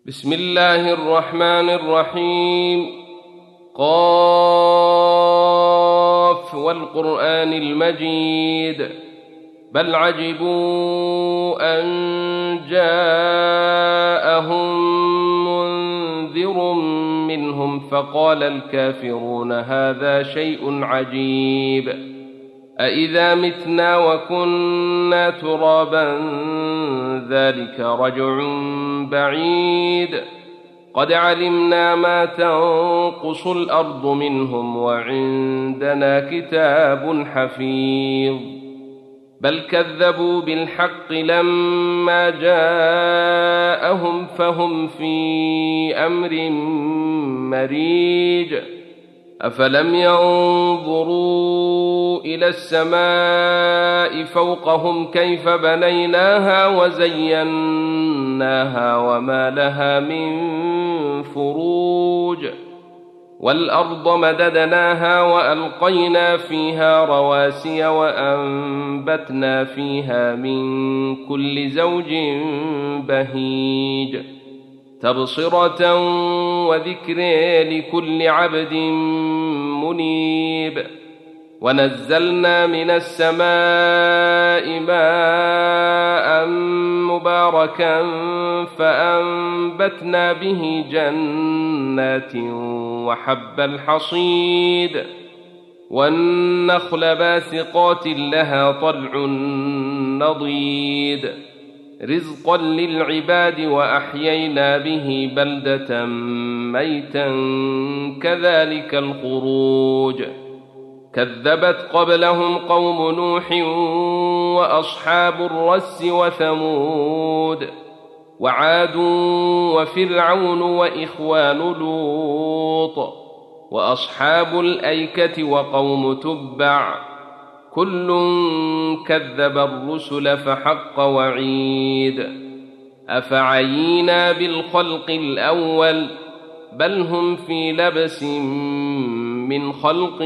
بسم الله الرحمن الرحيم. قاف والقرآن المجيد بل عجبوا أن جاءهم منذر منهم فقال الكافرون هذا شيء عجيب أإذا متنا وكنا ترابا ذلك رجع بعيد قد علمنا ما تنقص الأرض منهم وعندنا كتاب حفيظ بل كذبوا بالحق لما جاءهم فهم في أمر مريج أفلم ينظروا إلى السماء فوقهم كيف بنيناها وزيناها وما لها من فروج والأرض مددناها وألقينا فيها رواسي وأنبتنا فيها من كل زوج بهيج تبصرة وذكر لكل عبد منيب ونزلنا من السماء ماء مباركا فأنبتنا به جنات وحب الحصيد والنخل باسقات لها طلع نضيد رزقا للعباد وأحيينا به بلدة ميتا كذلك الخروج كذبت قبلهم قوم نوح وأصحاب الرس وثمود وعاد وفرعون وإخوان لوط وأصحاب الأيكة وقوم تبع كل كذب الرسل فحق وعيد أفعينا بالخلق الأول بل هم في لبس من خلق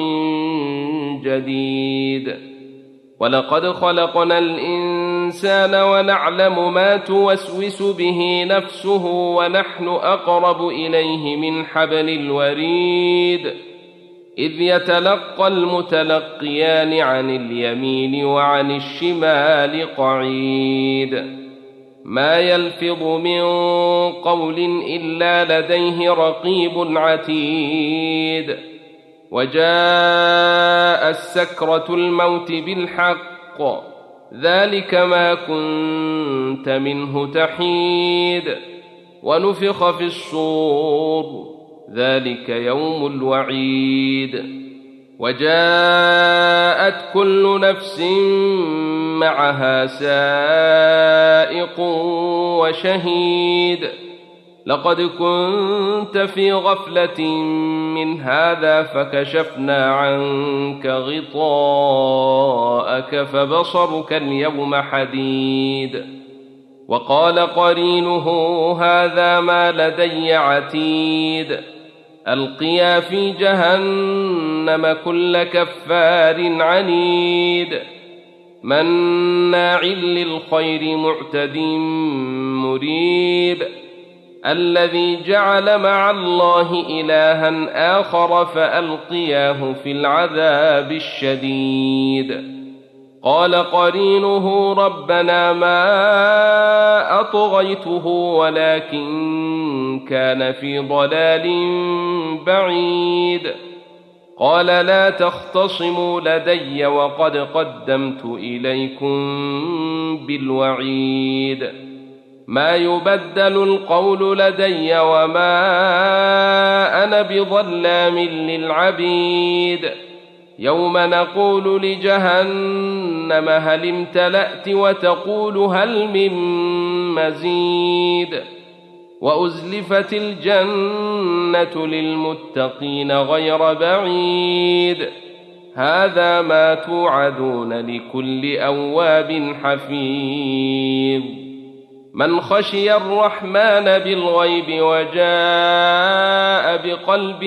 جديد ولقد خلقنا الإنسان ونعلم ما توسوس به نفسه ونحن أقرب إليه من حبل الوريد إذ يتلقى المتلقيان عن اليمين وعن الشمال قعيد ما يلفظ من قول إلا لديه رقيب عتيد وجاء السكرة الموت بالحق ذلك ما كنت منه تحيد ونفخ في الصور ذلك يوم الوعيد وجاءت كل نفس معها سائق وشهيد لقد كنت في غفلة من هذا فكشفنا عنك غطاءك فبصرك اليوم حديد وقال قرينه هذا ما لدي عتيد ألقيا في جهنم كل كفار عنيد مناع للخير معتد مريب الذي جعل مع الله إلها آخر فألقياه في العذاب الشديد قال قرينه ربنا ما أطغيته ولكن كان في ضلال بعيد قال لا تختصموا لدي وقد قدمت إليكم بالوعيد ما يبدل القول لدي وما أنا بظلام للعبيد يوم نقول لجهنم هل امتلأت وتقول هل من مزيد وأزلفت الجنة للمتقين غير بعيد هذا ما توعدون لكل أواب حفيظ من خشي الرحمن بالغيب وجاء بقلب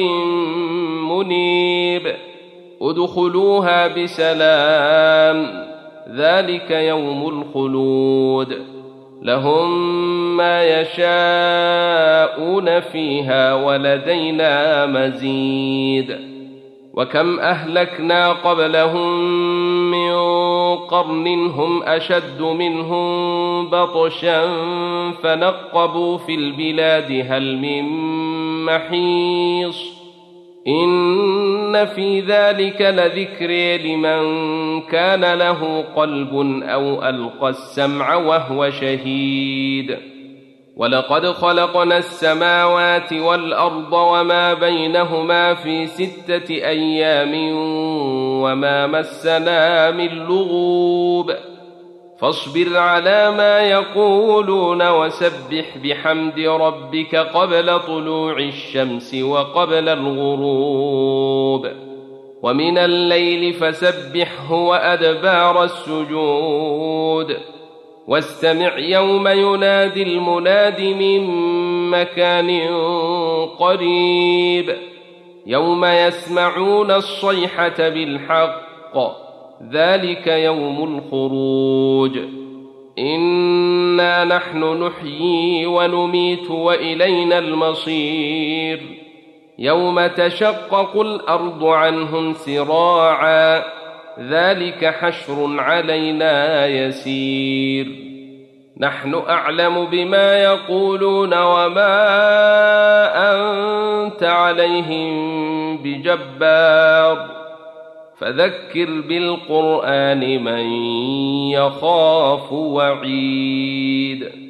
منيب ادخلوها بسلام ذلك يوم الخلود لهم ما يشاءون يخالفون فيها ولدينا مزيد. وكم أهلكنا قبلهم من قرن هم أشد منهم بطشا فنقبوا في البلاد هل من محيص. إن في ذلك لذكر لمن كان له قلب أو ألقى السمع وهو شهيد. ولقد خلقنا السماوات والأرض وما بينهما في 6 أيام وما مسنا من لغوب. فاصبر على ما يقولون وسبح بحمد ربك قبل طلوع الشمس وقبل الغروب، ومن الليل فسبحه وأدبار السجود. واستمع يوم ينادي المناد من مكان قريب، يوم يسمعون الصيحة بالحق، ذلك يوم الخروج. إنا نحن نحيي ونميت وإلينا المصير. يوم تشقق الأرض عنهم سراعا، ذلك حشر علينا يسير. نحن أعلم بما يقولون وما أنت عليهم بجبار، فذكر بالقرآن من يخاف وعيد.